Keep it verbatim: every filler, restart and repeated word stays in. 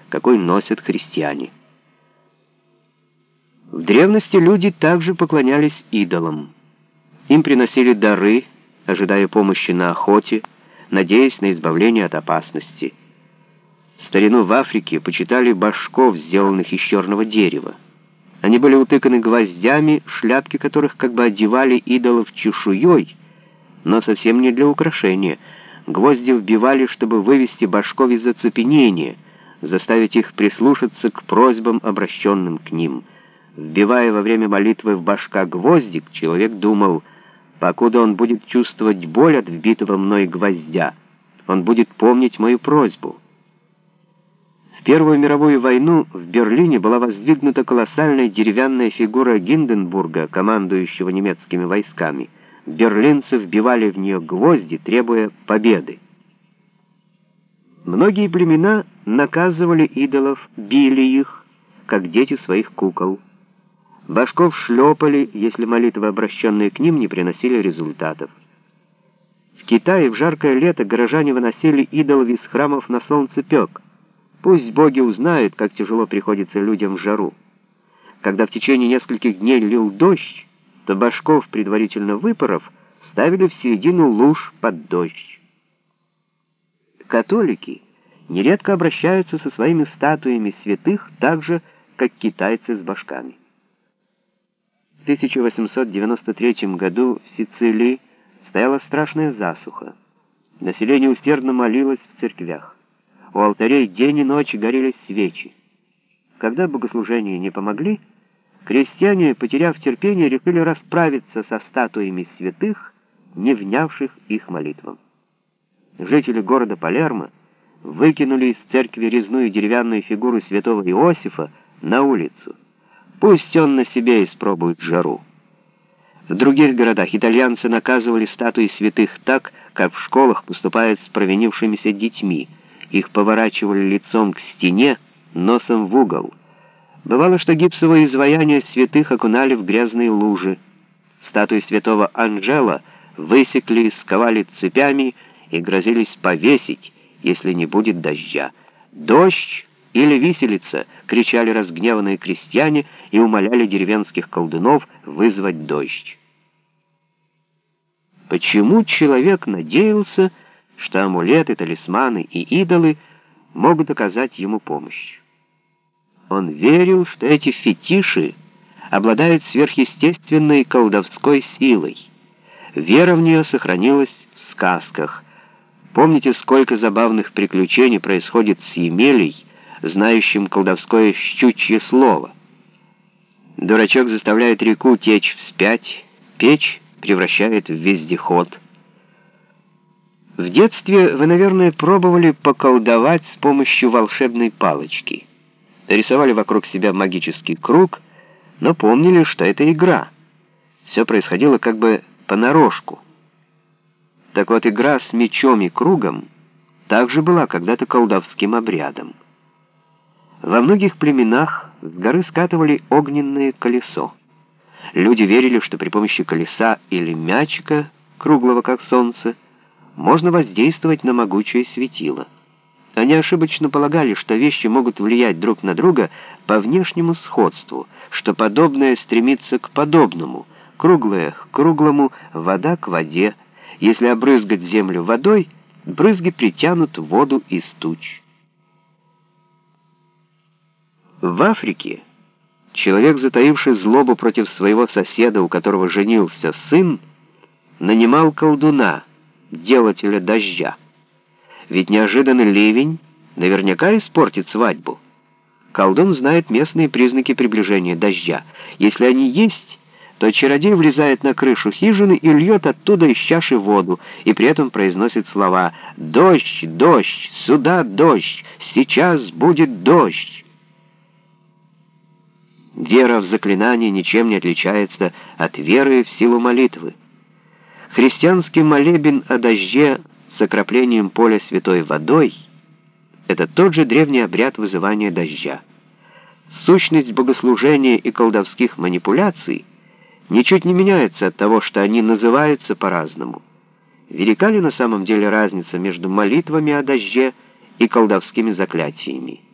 какой носят христиане. В древности люди также поклонялись идолам. Им приносили дары, ожидая помощи на охоте, надеясь на избавление от опасности. В старину в Африке почитали башков, сделанных из черного дерева. Они были утыканы гвоздями, шляпки которых как бы одевали идолов чешуей, но совсем не для украшения. Гвозди вбивали, чтобы вывести башков из оцепенения, заставить их прислушаться к просьбам, обращенным к ним. Вбивая во время молитвы в башка гвоздик, человек думал: покуда он будет чувствовать боль от вбитого мной гвоздя, он будет помнить мою просьбу. В Первую мировую войну в Берлине была воздвигнута колоссальная деревянная фигура Гинденбурга, командующего немецкими войсками. Берлинцы вбивали в нее гвозди, требуя победы. Многие племена наказывали идолов, били их, как дети своих кукол. Башков шлепали, если молитвы, обращенные к ним, не приносили результатов. В Китае в жаркое лето горожане выносили идолов из храмов на солнцепек. Пусть боги узнают, как тяжело приходится людям в жару. Когда в течение нескольких дней лил дождь, то башков, предварительно выпоров, ставили в середину луж под дождь. Католики нередко обращаются со своими статуями святых так же, как китайцы с башками. В тысяча восемьсот девяносто третьем году в Сицилии стояла страшная засуха. Население усердно молилось в церквях. У алтарей день и ночь горели свечи. Когда богослужения не помогли, крестьяне, потеряв терпение, решили расправиться со статуями святых, не внявших их молитвам. Жители города Палермо выкинули из церкви резную деревянную фигуру святого Иосифа на улицу. Пусть он на себе испробует жару. В других городах итальянцы наказывали статуи святых так, как в школах поступают с провинившимися детьми. Их поворачивали лицом к стене, носом в угол. Бывало, что гипсовые изваяния святых окунали в грязные лужи. Статуи святого Анджела высекли, сковали цепями и грозились повесить, если не будет дождя. «Дождь или виселица!» — кричали разгневанные крестьяне и умоляли деревенских колдунов вызвать дождь. Почему человек надеялся, что амулеты, талисманы и идолы могут оказать ему помощь? Он верил, что эти фетиши обладают сверхъестественной колдовской силой. Вера в нее сохранилась в сказках. Помните, сколько забавных приключений происходит с Емелей, знающим колдовское щучье слово? Дурачок заставляет реку течь вспять, печь превращает в вездеход. В детстве вы, наверное, пробовали поколдовать с помощью волшебной палочки. Рисовали вокруг себя магический круг, но помнили, что это игра. Все происходило как бы понарошку. Так вот, игра с мечом и кругом также была когда-то колдовским обрядом. Во многих племенах с горы скатывали огненное колесо. Люди верили, что при помощи колеса или мячика, круглого как солнце, можно воздействовать на могучее светило. Они ошибочно полагали, что вещи могут влиять друг на друга по внешнему сходству, что подобное стремится к подобному, круглое к круглому, вода к воде. Если обрызгать землю водой, брызги притянут воду из туч. В Африке человек, затаивший злобу против своего соседа, у которого женился сын, нанимал колдуна, делателя дождя. Ведь неожиданный ливень наверняка испортит свадьбу. Колдун знает местные признаки приближения дождя. Если они есть, то чародей влезает на крышу хижины и льет оттуда из чаши воду, и при этом произносит слова: «Дождь, дождь, сюда дождь, сейчас будет дождь». Вера в заклинание ничем не отличается от веры в силу молитвы. Христианский молебен о дожде с окроплением поля святой водой — это тот же древний обряд вызывания дождя. Сущность богослужения и колдовских манипуляций ничуть не меняется от того, что они называются по-разному. Велика ли на самом деле разница между молитвами о дожде и колдовскими заклятиями?